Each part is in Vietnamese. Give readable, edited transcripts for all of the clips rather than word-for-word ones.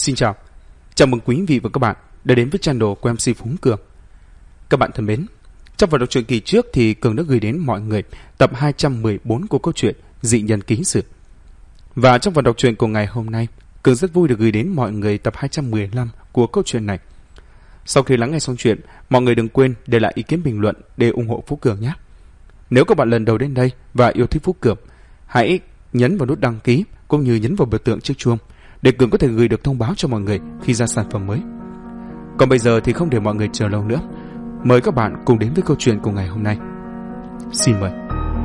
Xin chào, chào mừng quý vị và các bạn đã đến với channel của MC Phú Cường. Các bạn thân mến, trong phần đọc truyện kỳ trước thì Cường đã gửi đến mọi người tập 214 của câu chuyện Dị Nhân Ký Sự. Và trong phần đọc truyện của ngày hôm nay, Cường rất vui được gửi đến mọi người tập 215 của câu chuyện này. Sau khi lắng nghe xong chuyện, mọi người đừng quên để lại ý kiến bình luận để ủng hộ Phú Cường nhé. Nếu các bạn lần đầu đến đây và yêu thích Phú Cường, hãy nhấn vào nút đăng ký cũng như nhấn vào biểu tượng chiếc chuông để Cường có thể gửi được thông báo cho mọi người khi ra sản phẩm mới. Còn bây giờ thì không để mọi người chờ lâu nữa, mời các bạn cùng đến với câu chuyện của ngày hôm nay. Xin mời.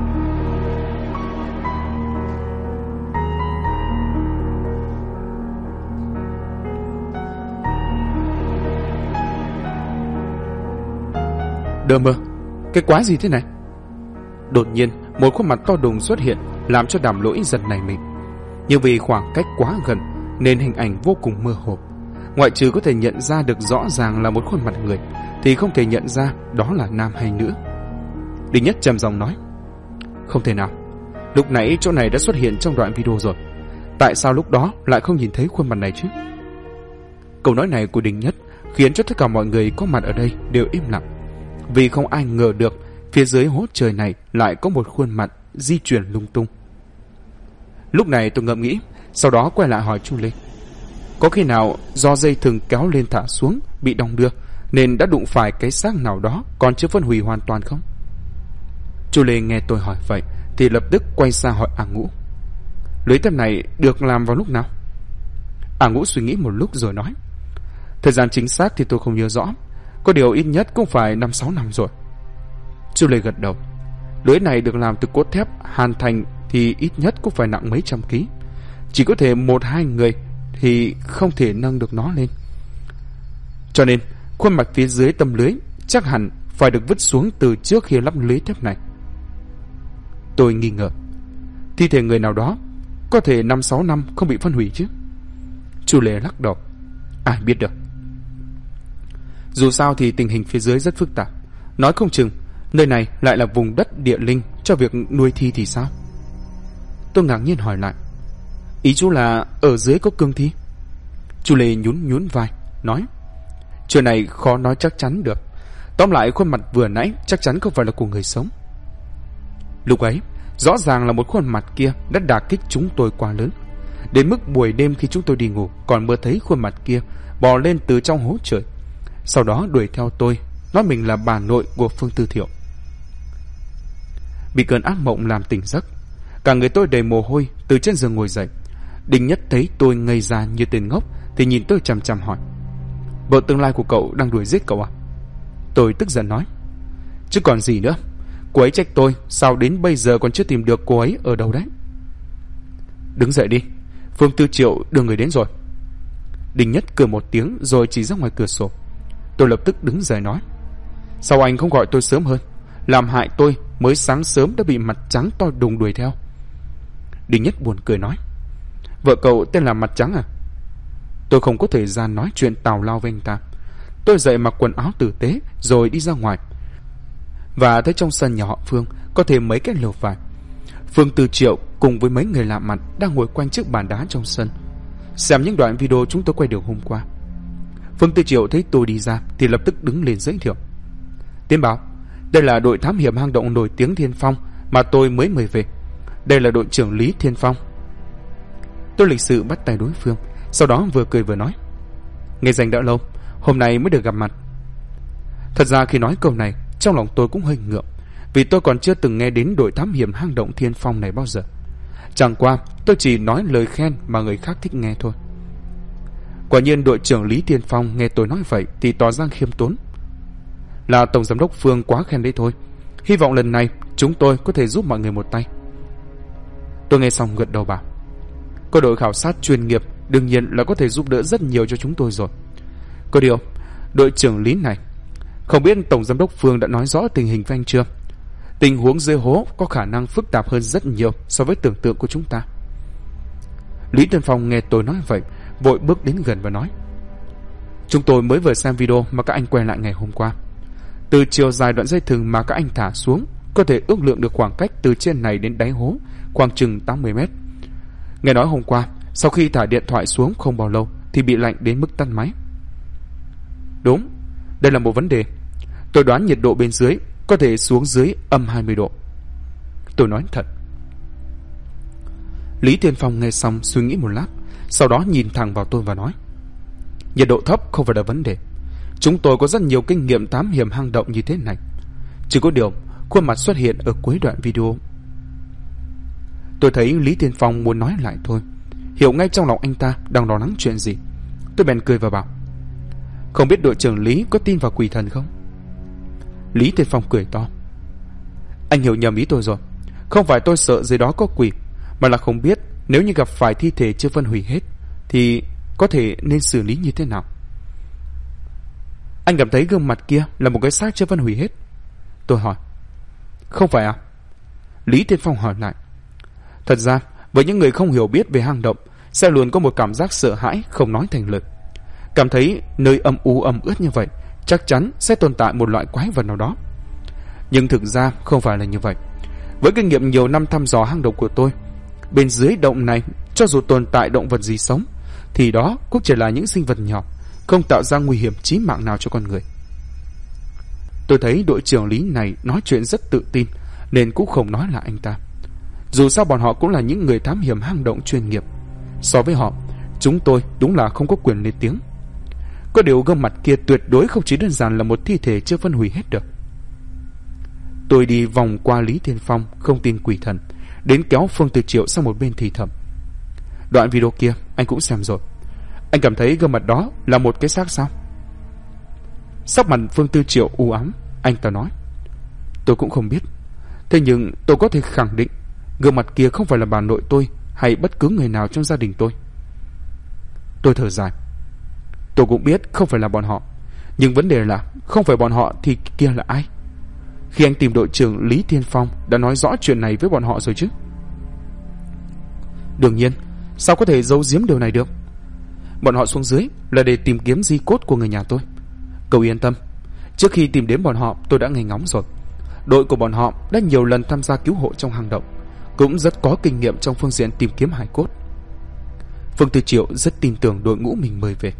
Đơ mơ, cái quái gì thế này? Đột nhiên một khuôn mặt to đùng xuất hiện, làm cho Đàm Lỗi giật nảy mình. Nhưng vì khoảng cách quá gần nên hình ảnh vô cùng mơ hồ. Ngoại trừ có thể nhận ra được rõ ràng là một khuôn mặt người, thì không thể nhận ra đó là nam hay nữ. Đinh Nhất trầm giọng nói: không thể nào, lúc nãy chỗ này đã xuất hiện trong đoạn video rồi, tại sao lúc đó lại không nhìn thấy khuôn mặt này chứ? Câu nói này của Đinh Nhất khiến cho tất cả mọi người có mặt ở đây đều im lặng, vì không ai ngờ được phía dưới hố trời này lại có một khuôn mặt di chuyển lung tung. Lúc này tôi ngẫm nghĩ, sau đó quay lại hỏi Chu Lê: có khi nào do dây thừng kéo lên thả xuống bị đong đưa nên đã đụng phải cái xác nào đó còn chưa phân hủy hoàn toàn không? Chu Lê nghe tôi hỏi vậy thì lập tức quay sang hỏi A Ngũ: lưới thép này được làm vào lúc nào? A Ngũ suy nghĩ một lúc rồi nói: thời gian chính xác thì tôi không nhớ rõ, có điều ít nhất cũng phải 5-6 năm rồi. Chu Lê gật đầu: lưới này được làm từ cốt thép hàn thành thì ít nhất cũng phải nặng mấy trăm ký, chỉ có thể 1-2 người thì không thể nâng được nó lên. Cho nên khuôn mặt phía dưới tấm lưới chắc hẳn phải được vứt xuống từ trước khi lắp lưới thép này. Tôi nghi ngờ, thi thể người nào đó có thể 5-6 năm không bị phân hủy chứ? Chu Lê lắc đầu: ai biết được. Dù sao thì tình hình phía dưới rất phức tạp, nói không chừng nơi này lại là vùng đất địa linh cho việc nuôi thi thì sao? Tôi ngạc nhiên hỏi lại: ý chú là ở dưới có cương thi? Chu Lê nhún vai nói: chuyện này khó nói chắc chắn được, tóm lại khuôn mặt vừa nãy chắc chắn không phải là của người sống. Lúc ấy rõ ràng là một khuôn mặt kia đã đả kích chúng tôi quá lớn, đến mức buổi đêm khi chúng tôi đi ngủ còn mơ thấy khuôn mặt kia bò lên từ trong hố trời, sau đó đuổi theo tôi, nói mình là bà nội của Phương Tư Thiệu. Bị cơn ác mộng làm tỉnh giấc, cả người tôi đầy mồ hôi, từ trên giường ngồi dậy. Đinh Nhất thấy tôi ngây ra như tên ngốc thì nhìn tôi chằm chằm hỏi: vợ tương lai của cậu đang đuổi giết cậu à? Tôi tức giận nói: chứ còn gì nữa, cô ấy trách tôi sao đến bây giờ còn chưa tìm được cô ấy ở đâu đấy. Đứng dậy đi, Phương Tư Triệu đưa người đến rồi. Đinh Nhất cười một tiếng rồi chỉ ra ngoài cửa sổ. Tôi lập tức đứng dậy nói: sao anh không gọi tôi sớm hơn, làm hại tôi mới sáng sớm đã bị mặt trắng to đùng đuổi theo. Đinh Nhất buồn cười nói: vợ cậu tên là Mặt Trắng à? Tôi không có thời gian nói chuyện tào lao với anh ta. Tôi dậy mặc quần áo tử tế rồi đi ra ngoài, và thấy trong sân nhà họ Phương có thêm mấy cái lều vải. Phương Tư Triệu cùng với mấy người lạ mặt đang ngồi quanh chiếc bàn đá trong sân, xem những đoạn video chúng tôi quay được hôm qua. Phương Tư Triệu thấy tôi đi ra thì lập tức đứng lên giới thiệu: Tiến báo, đây là đội thám hiểm hang động nổi tiếng Thiên Phong mà tôi mới mời về. Đây là đội trưởng Lý Thiên Phong. Tôi lịch sự bắt tay đối phương, sau đó vừa cười vừa nói: ngày danh đã lâu, hôm nay mới được gặp mặt. Thật ra khi nói câu này, trong lòng tôi cũng hơi ngượng, vì tôi còn chưa từng nghe đến đội thám hiểm hang động Thiên Phong này bao giờ. Chẳng qua tôi chỉ nói lời khen mà người khác thích nghe thôi. Quả nhiên đội trưởng Lý Thiên Phong nghe tôi nói vậy thì tỏ ra khiêm tốn: là tổng giám đốc Phương quá khen đấy thôi, hy vọng lần này chúng tôi có thể giúp mọi người một tay. Tôi nghe xong gật đầu bảo: có đội khảo sát chuyên nghiệp đương nhiên là có thể giúp đỡ rất nhiều cho chúng tôi rồi. Có điều đội trưởng Lý này, không biết tổng giám đốc Phương đã nói rõ tình hình với anh chưa? Tình huống dưới hố có khả năng phức tạp hơn rất nhiều so với tưởng tượng của chúng ta. Lý Thiên Phong nghe tôi nói vậy vội bước đến gần và nói: chúng tôi mới vừa xem video mà các anh quay lại ngày hôm qua. Từ chiều dài đoạn dây thừng mà các anh thả xuống có thể ước lượng được khoảng cách từ trên này đến đáy hố khoảng chừng 80 mét. Nghe nói hôm qua sau khi thả điện thoại xuống không bao lâu thì bị lạnh đến mức tắt máy. Đúng, đây là một vấn đề. Tôi đoán nhiệt độ bên dưới có thể xuống dưới âm 20 độ. Tôi nói thật. Lý Tiên Phong nghe xong suy nghĩ một lát, sau đó nhìn thẳng vào tôi và nói: nhiệt độ thấp không phải là vấn đề. Chúng tôi có rất nhiều kinh nghiệm thám hiểm hang động như thế này. Chỉ có điều khuôn mặt xuất hiện ở cuối đoạn video. Tôi thấy Lý Tiên Phong muốn nói lại thôi, hiểu ngay trong lòng anh ta đang lo lắng chuyện gì. Tôi bèn cười và bảo: không biết đội trưởng Lý có tin vào quỷ thần không? Lý Tiên Phong cười to: anh hiểu nhầm ý tôi rồi. Không phải tôi sợ dưới đó có quỷ, mà là không biết nếu như gặp phải thi thể chưa phân hủy hết thì có thể nên xử lý như thế nào. Anh cảm thấy gương mặt kia là một cái xác chưa phân hủy hết? Tôi hỏi. Không phải à? Lý Tiên Phong hỏi lại. Thật ra với những người không hiểu biết về hang động sẽ luôn có một cảm giác sợ hãi không nói thành lời. Cảm thấy nơi âm u ẩm ướt như vậy chắc chắn sẽ tồn tại một loại quái vật nào đó. Nhưng thực ra không phải là như vậy. Với kinh nghiệm nhiều năm thăm dò hang động của tôi, bên dưới động này cho dù tồn tại động vật gì sống thì đó cũng chỉ là những sinh vật nhỏ, không tạo ra nguy hiểm chí mạng nào cho con người. Tôi thấy đội trưởng Lý này nói chuyện rất tự tin nên cũng không nói là anh ta. Dù sao bọn họ cũng là những người thám hiểm hang động chuyên nghiệp. So với họ, chúng tôi đúng là không có quyền lên tiếng. Có điều gương mặt kia tuyệt đối không chỉ đơn giản là một thi thể chưa phân hủy hết được. Tôi đi vòng qua Lý Tiên Phong không tin quỷ thần, đến kéo Phương Tư Triệu sang một bên thì thầm: đoạn video kia anh cũng xem rồi. Anh cảm thấy gương mặt đó là một cái xác sao? Sắc mặt Phương Tư Triệu u ám, anh ta nói: tôi cũng không biết. Thế nhưng tôi có thể khẳng định gương mặt kia không phải là bà nội tôi hay bất cứ người nào trong gia đình tôi. Tôi thở dài. Tôi cũng biết không phải là bọn họ, nhưng vấn đề là không phải bọn họ thì kia là ai? Khi anh tìm đội trưởng Lý Tiên Phong đã nói rõ chuyện này với bọn họ rồi chứ? Đương nhiên, sao có thể giấu giếm điều này được? Bọn họ xuống dưới là để tìm kiếm di cốt của người nhà tôi. Cậu yên tâm, trước khi tìm đến bọn họ tôi đã nghe ngóng rồi. Đội của bọn họ đã nhiều lần tham gia cứu hộ trong hang động, cũng rất có kinh nghiệm trong phương diện tìm kiếm hải cốt. Phương Tư Triệu rất tin tưởng đội ngũ mình mời về.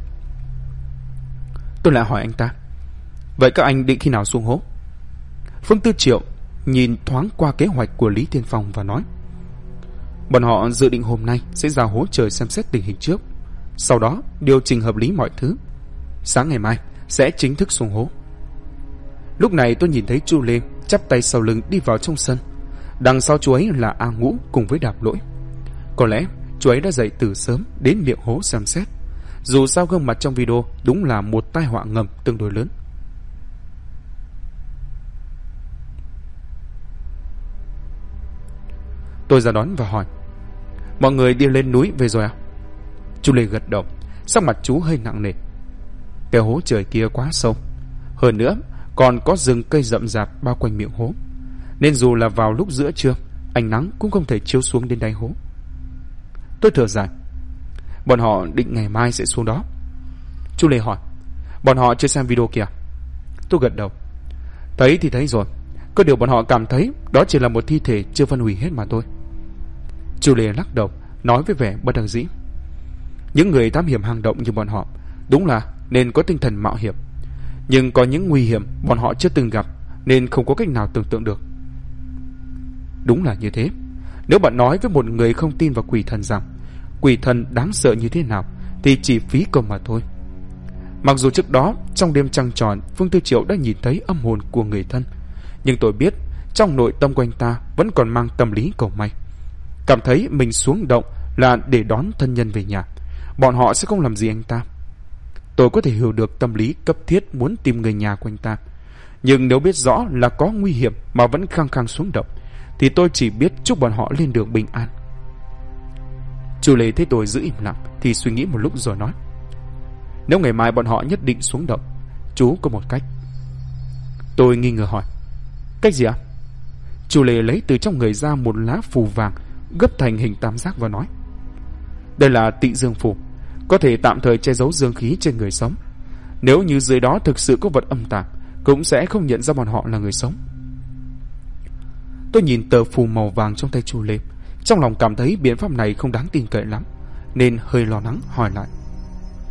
Tôi lại hỏi anh ta: vậy các anh định khi nào xuống hố? Phương Tư Triệu nhìn thoáng qua kế hoạch của Lý Tiên Phong và nói: bọn họ dự định hôm nay sẽ ra hố trời xem xét tình hình trước, sau đó điều chỉnh hợp lý mọi thứ. Sáng ngày mai sẽ chính thức xuống hố. Lúc này tôi nhìn thấy Chu Lê chắp tay sau lưng đi vào trong sân. Đằng sau chú ấy là A Ngũ cùng với Đạp Lỗi. Có lẽ chú ấy đã dậy từ sớm đến miệng hố xem xét. Dù sao gương mặt trong video đúng là một tai họa ngầm tương đối lớn. Tôi ra đón và hỏi: mọi người đi lên núi về rồi à? Chu Lê gật đầu, sắc mặt chú hơi nặng nề. Cái hố trời kia quá sâu, hơn nữa còn có rừng cây rậm rạp bao quanh miệng hố, nên dù là vào lúc giữa trưa, ánh nắng cũng không thể chiếu xuống đến đáy hố. Tôi thở dài. Bọn họ định ngày mai sẽ xuống đó. Chu Lê hỏi: bọn họ chưa xem video kìa? Tôi gật đầu. Thấy thì thấy rồi, có điều bọn họ cảm thấy đó chỉ là một thi thể chưa phân hủy hết mà thôi. Chu Lê lắc đầu, nói với vẻ bất đắc dĩ: những người thám hiểm hang động như bọn họ đúng là nên có tinh thần mạo hiểm, nhưng có những nguy hiểm bọn họ chưa từng gặp nên không có cách nào tưởng tượng được. Đúng là như thế. Nếu bạn nói với một người không tin vào quỷ thần rằng quỷ thần đáng sợ như thế nào thì chỉ phí công mà thôi. Mặc dù trước đó trong đêm trăng tròn Phương Tư Triệu đã nhìn thấy âm hồn của người thân, nhưng tôi biết trong nội tâm của anh ta vẫn còn mang tâm lý cầu may, cảm thấy mình xuống động là để đón thân nhân về nhà, bọn họ sẽ không làm gì anh ta. Tôi có thể hiểu được tâm lý cấp thiết muốn tìm người nhà của anh ta, nhưng nếu biết rõ là có nguy hiểm mà vẫn khăng khăng xuống động thì tôi chỉ biết chúc bọn họ lên đường bình an. Chu Lê thấy tôi giữ im lặng thì suy nghĩ một lúc rồi nói: nếu ngày mai bọn họ nhất định xuống động, chú có một cách. Tôi nghi ngờ hỏi: cách gì ạ? Chu Lê lấy từ trong người ra một lá phù vàng gấp thành hình tam giác và nói: đây là tị dương phù, có thể tạm thời che giấu dương khí trên người sống. Nếu như dưới đó thực sự có vật âm tà, cũng sẽ không nhận ra bọn họ là người sống. Tôi nhìn tờ phù màu vàng trong tay Chu Lê, trong lòng cảm thấy biện pháp này không đáng tin cậy lắm, nên hơi lo lắng hỏi lại: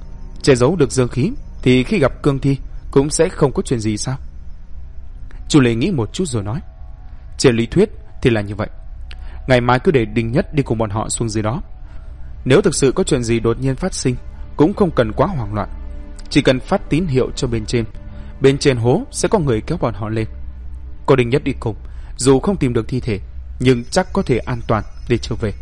che giấu được dương khí thì khi gặp cương thi cũng sẽ không có chuyện gì sao? Chu Lê nghĩ một chút rồi nói, trên lý thuyết thì là như vậy. Ngày mai cứ để Đinh Nhất đi cùng bọn họ xuống dưới đó. Nếu thực sự có chuyện gì đột nhiên phát sinh cũng không cần quá hoảng loạn, chỉ cần phát tín hiệu cho bên trên hố sẽ có người kéo bọn họ lên. Có Đinh Nhất đi cùng, dù không tìm được thi thể nhưng chắc có thể an toàn để trở về.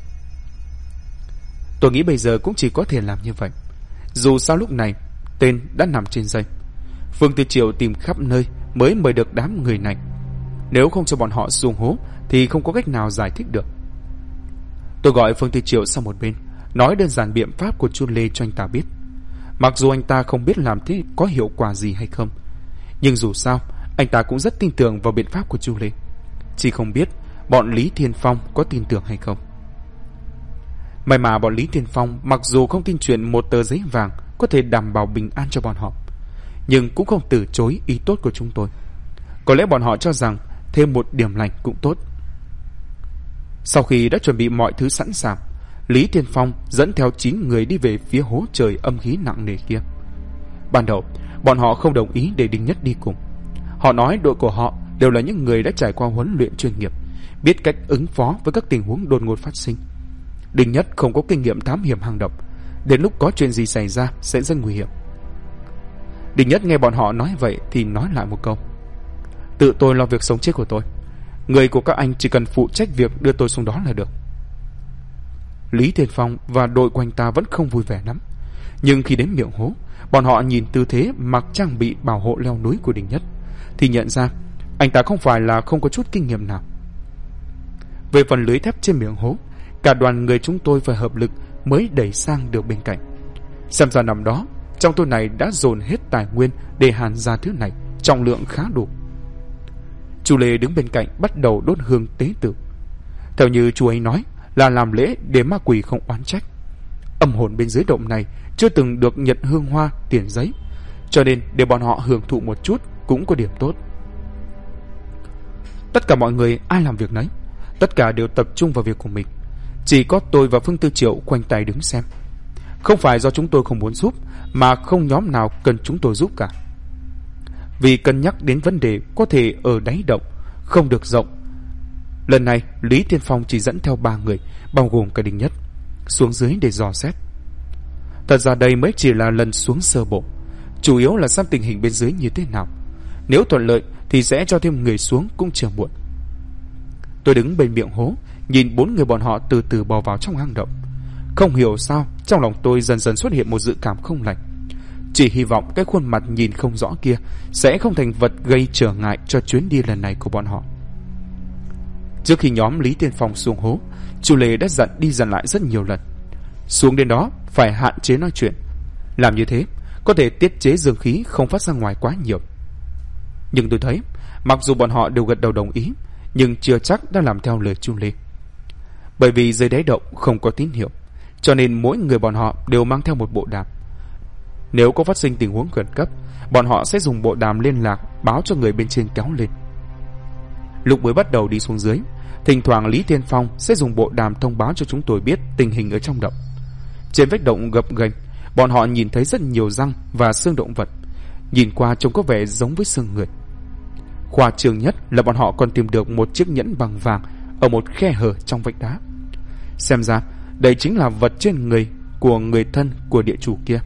Tôi nghĩ bây giờ cũng chỉ có thể làm như vậy. Dù sao lúc này tên đã nằm trên dây. Phương Tư Triệu tìm khắp nơi mới mời được đám người này. Nếu không cho bọn họ xuống hố thì không có cách nào giải thích được. Tôi gọi Phương Tư Triệu sang một bên, nói đơn giản biện pháp của Chu Lê cho anh ta biết. Mặc dù anh ta không biết làm thế có hiệu quả gì hay không, nhưng dù sao anh ta cũng rất tin tưởng vào biện pháp của Chu Lê. Chỉ không biết bọn Lý Thiên Phong có tin tưởng hay không. May mà bọn Lý Thiên Phong mặc dù không tin chuyện một tờ giấy vàng có thể đảm bảo bình an cho bọn họ, nhưng cũng không từ chối ý tốt của chúng tôi. Có lẽ bọn họ cho rằng thêm một điểm lành cũng tốt. Sau khi đã chuẩn bị mọi thứ sẵn sàng, Lý Thiên Phong dẫn theo 9 người đi về phía hố trời âm khí nặng nề kia. Ban đầu bọn họ không đồng ý để Đinh Nhất đi cùng. Họ nói đội của họ đều là những người đã trải qua huấn luyện chuyên nghiệp, biết cách ứng phó với các tình huống đột ngột phát sinh. Đinh Nhất không có kinh nghiệm thám hiểm hang động, đến lúc có chuyện gì xảy ra sẽ rất nguy hiểm. Đinh Nhất nghe bọn họ nói vậy thì nói lại một câu, tự tôi lo việc sống chết của tôi, người của các anh chỉ cần phụ trách việc đưa tôi xuống đó là được. Lý Thiên Phong và đội của anh ta vẫn không vui vẻ lắm, nhưng khi đến miệng hố, bọn họ nhìn tư thế mặc trang bị bảo hộ leo núi của Đinh Nhất thì nhận ra anh ta không phải là không có chút kinh nghiệm nào. Về phần lưới thép trên miệng hố, cả đoàn người chúng tôi phải hợp lực mới đẩy sang được bên cạnh. Xem ra năm đó trong tôi này đã dồn hết tài nguyên để hàn ra thứ này, trọng lượng khá đủ. Chu Lê đứng bên cạnh bắt đầu đốt hương tế tự. Theo như chú ấy nói là làm lễ để ma quỷ không oán trách. Âm hồn bên dưới động này chưa từng được nhận hương hoa tiền giấy, cho nên để bọn họ hưởng thụ một chút cũng có điểm tốt. Tất cả mọi người ai làm việc nấy, tất cả đều tập trung vào việc của mình. Chỉ có tôi và Phương Tư Triệu khoanh tay đứng xem. Không phải do chúng tôi không muốn giúp, mà không nhóm nào cần chúng tôi giúp cả. Vì cân nhắc đến vấn đề có thể ở đáy động, không được rộng, lần này Lý Thiên Phong chỉ dẫn theo 3 người, bao gồm cả Đinh Nhất, xuống dưới để dò xét. Thật ra đây mới chỉ là lần xuống sơ bộ, chủ yếu là xem tình hình bên dưới như thế nào. Nếu thuận lợi thì sẽ cho thêm người xuống cũng chưa muộn. Tôi đứng bên miệng hố, nhìn 4 người bọn họ từ từ bò vào trong hang động. Không hiểu sao trong lòng tôi dần dần xuất hiện một dự cảm không lành. Chỉ hy vọng cái khuôn mặt nhìn không rõ kia sẽ không thành vật gây trở ngại cho chuyến đi lần này của bọn họ. Trước khi nhóm Lý Tiên Phong xuống hố, Chu Lê đã dặn đi dặn lại rất nhiều lần, xuống đến đó phải hạn chế nói chuyện. Làm như thế có thể tiết chế dương khí không phát ra ngoài quá nhiều. Nhưng tôi thấy mặc dù bọn họ đều gật đầu đồng ý, nhưng chưa chắc đã làm theo lời Chu Lê. Bởi vì dưới đáy động không có tín hiệu, cho nên mỗi người bọn họ đều mang theo một bộ đàm. Nếu có phát sinh tình huống khẩn cấp, bọn họ sẽ dùng bộ đàm liên lạc báo cho người bên trên kéo lên. Lúc mới bắt đầu đi xuống dưới, thỉnh thoảng Lý Tiên Phong sẽ dùng bộ đàm thông báo cho chúng tôi biết tình hình ở trong động. Trên vách động gập ghềnh, bọn họ nhìn thấy rất nhiều răng và xương động vật, nhìn qua trông có vẻ giống với xương người. Khoa trương nhất là bọn họ còn tìm được một chiếc nhẫn bằng vàng ở một khe hở trong vách đá. Xem ra đây chính là vật trên người của người thân của địa chủ kia.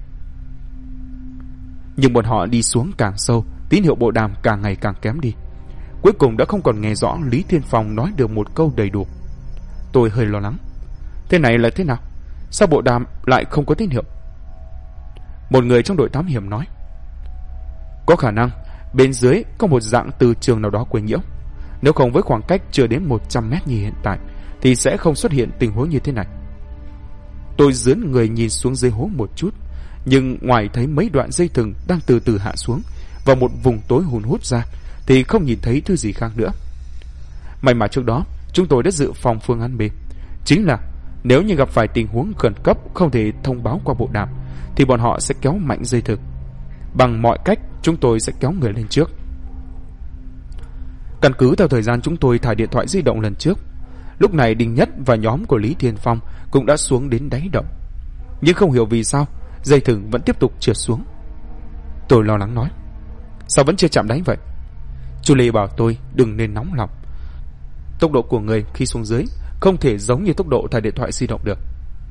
Nhưng bọn họ đi xuống càng sâu, tín hiệu bộ đàm càng ngày càng kém đi. Cuối cùng đã không còn nghe rõ Lý Thiên Phong nói được một câu đầy đủ. Tôi hơi lo lắng. Thế này là thế nào? Sao bộ đàm lại không có tín hiệu? Một người trong đội thám hiểm nói, có khả năng bên dưới có một dạng từ trường nào đó quấy nhiễu. Nếu không với khoảng cách chưa đến 100 mét như hiện tại thì sẽ không xuất hiện tình huống như thế này. Tôi dướn người nhìn xuống dưới hố một chút, nhưng ngoài thấy mấy đoạn dây thừng đang từ từ hạ xuống và một vùng tối hun hút ra thì không nhìn thấy thứ gì khác nữa. May mà trước đó chúng tôi đã dự phòng phương án B, chính là nếu như gặp phải tình huống khẩn cấp không thể thông báo qua bộ đàm thì bọn họ sẽ kéo mạnh dây thừng. Bằng mọi cách chúng tôi sẽ kéo người lên trước. Căn cứ theo thời gian chúng tôi thả điện thoại di động lần trước, lúc này Đinh Nhất và nhóm của Lý Thiên Phong cũng đã xuống đến đáy động. Nhưng không hiểu vì sao dây thừng vẫn tiếp tục trượt xuống. Tôi lo lắng nói: sao vẫn chưa chạm đáy vậy? Chu Lê bảo tôi đừng nên nóng lòng. Tốc độ của người khi xuống dưới không thể giống như tốc độ thả điện thoại di động được.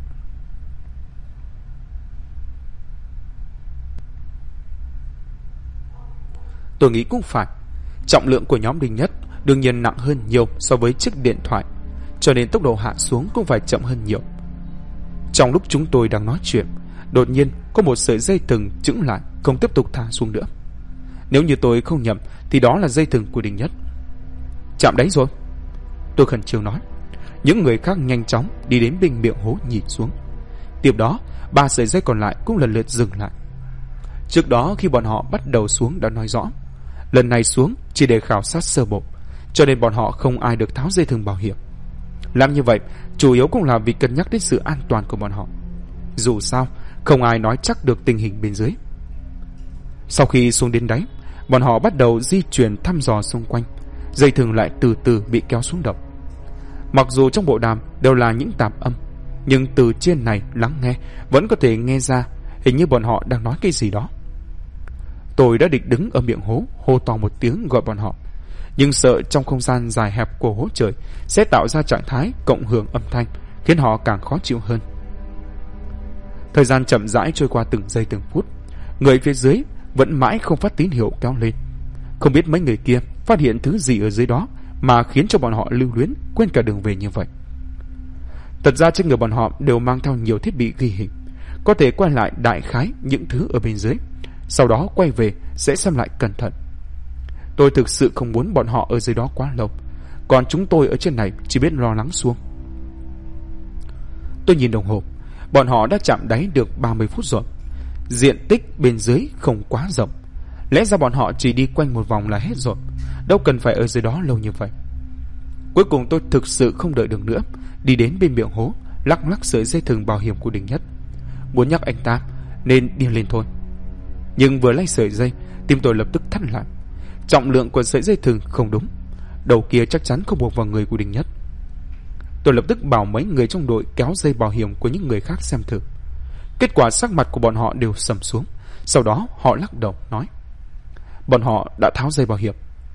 Tôi nghĩ cũng phải. Trọng lượng của nhóm Đinh Nhất đương nhiên nặng hơn nhiều so với chiếc điện thoại, cho nên tốc độ hạ xuống cũng phải chậm hơn nhiều. Trong lúc chúng tôi đang nói chuyện, đột nhiên có một sợi dây thừng chững lại, không tiếp tục thả xuống nữa. Nếu như tôi không nhầm thì đó là dây thừng của Đinh Nhất. Chạm đáy rồi, tôi khẩn trương nói. Những người khác nhanh chóng đi đến bên miệng hố nhìn xuống. Tiếp đó 3 sợi dây còn lại cũng lần lượt dừng lại. Trước đó khi bọn họ bắt đầu xuống đã nói rõ, lần này xuống chỉ để khảo sát sơ bộ, cho nên bọn họ không ai được tháo dây thừng bảo hiểm. Làm như vậy chủ yếu cũng là vì cân nhắc đến sự an toàn của bọn họ. Dù sao không ai nói chắc được tình hình bên dưới. Sau khi xuống đến đáy, bọn họ bắt đầu di chuyển thăm dò xung quanh. Dây thừng lại từ từ bị kéo xuống đập. Mặc dù trong bộ đàm đều là những tạp âm, nhưng từ trên này lắng nghe vẫn có thể nghe ra hình như bọn họ đang nói cái gì đó. Tôi đã định đứng ở miệng hố, hô to một tiếng gọi bọn họ, nhưng sợ trong không gian dài hẹp của hố trời sẽ tạo ra trạng thái cộng hưởng âm thanh, khiến họ càng khó chịu hơn. Thời gian chậm rãi trôi qua từng giây từng phút. Người phía dưới vẫn mãi không phát tín hiệu kéo lên. Không biết mấy người kia phát hiện thứ gì ở dưới đó mà khiến cho bọn họ lưu luyến, quên cả đường về như vậy. Thật ra trên người bọn họ đều mang theo nhiều thiết bị ghi hình, có thể quay lại đại khái những thứ ở bên dưới, sau đó quay về sẽ xem lại cẩn thận. Tôi thực sự không muốn bọn họ ở dưới đó quá lâu, còn chúng tôi ở trên này chỉ biết lo lắng xuống. Tôi nhìn đồng hồ, bọn họ đã chạm đáy được 30 phút rồi. Diện tích bên dưới không quá rộng, lẽ ra bọn họ chỉ đi quanh một vòng là hết rồi, đâu cần phải ở dưới đó lâu như vậy. Cuối cùng tôi thực sự không đợi được nữa, đi đến bên miệng hố, lắc lắc sợi dây thừng bảo hiểm của Đinh Nhất, muốn nhắc anh ta nên đi lên thôi. Nhưng vừa lấy sợi dây, tim tôi lập tức thắt lại. Trọng lượng của sợi dây thừng không đúng, đầu kia chắc chắn không buộc vào người của Đinh Nhất. Tôi lập tức bảo mấy người trong đội kéo dây bảo hiểm của những người khác xem thử. Kết quả sắc mặt của bọn họ đều sầm xuống. Sau đó họ lắc đầu nói, bọn họ đã tháo dây bảo hiểm.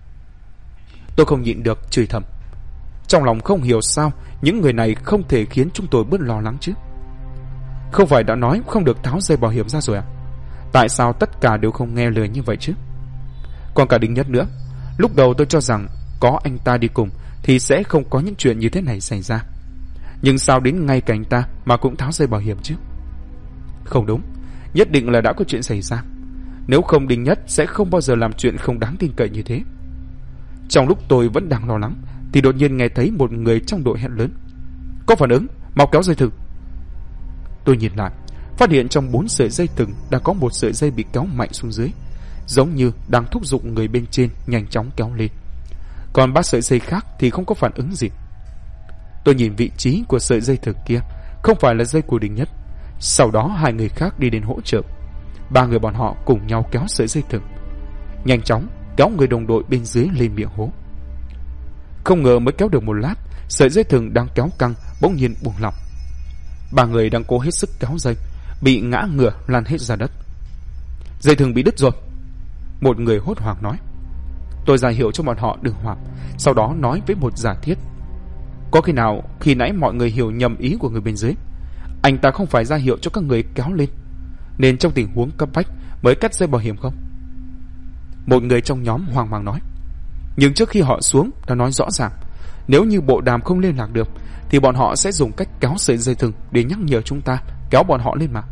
Tôi không nhịn được chửi thầm. Trong lòng không hiểu sao những người này không thể khiến chúng tôi bớt lo lắng chứ. Không phải đã nói không được tháo dây bảo hiểm ra rồi à? Tại sao tất cả đều không nghe lời như vậy chứ? Còn cả Đinh Nhất nữa, lúc đầu tôi cho rằng có anh ta đi cùng thì sẽ không có những chuyện như thế này xảy ra. Nhưng sao đến ngay cả anh ta mà cũng tháo dây bảo hiểm chứ? Không đúng, nhất định là đã có chuyện xảy ra. Nếu không Đinh Nhất sẽ không bao giờ làm chuyện không đáng tin cậy như thế. Trong lúc tôi vẫn đang lo lắng thì đột nhiên nghe thấy một người trong đội hét lớn, có phản ứng, mau kéo dây thừng. Tôi nhìn lại, phát hiện trong 4 sợi dây thừng đã có một sợi dây bị kéo mạnh xuống dưới, giống như đang thúc giục người bên trên nhanh chóng kéo lên. Còn 3 sợi dây khác thì không có phản ứng gì. Tôi nhìn vị trí của sợi dây thừng kia, không phải là dây của Đinh Nhất. Sau đó 2 người khác đi đến hỗ trợ. 3 người bọn họ cùng nhau kéo sợi dây thừng, nhanh chóng kéo người đồng đội bên dưới lên miệng hố. Không ngờ mới kéo được một lát, sợi dây thừng đang kéo căng bỗng nhiên buông lỏng. 3 người đang cố hết sức kéo dây bị ngã ngửa lăn hết ra đất. Dây thừng bị đứt rồi, một người hốt hoảng nói. Tôi ra hiệu cho bọn họ đừng hoảng, sau đó nói với một giả thiết, có khi nào khi nãy mọi người hiểu nhầm ý của người bên dưới, anh ta không phải ra hiệu cho các người kéo lên, nên trong tình huống cấp bách mới cắt dây bảo hiểm không? Một người trong nhóm hoang mang nói. Nhưng trước khi họ xuống đã nói rõ ràng, nếu như bộ đàm không liên lạc được thì bọn họ sẽ dùng cách kéo sợi dây thừng để nhắc nhở chúng ta kéo bọn họ lên mà.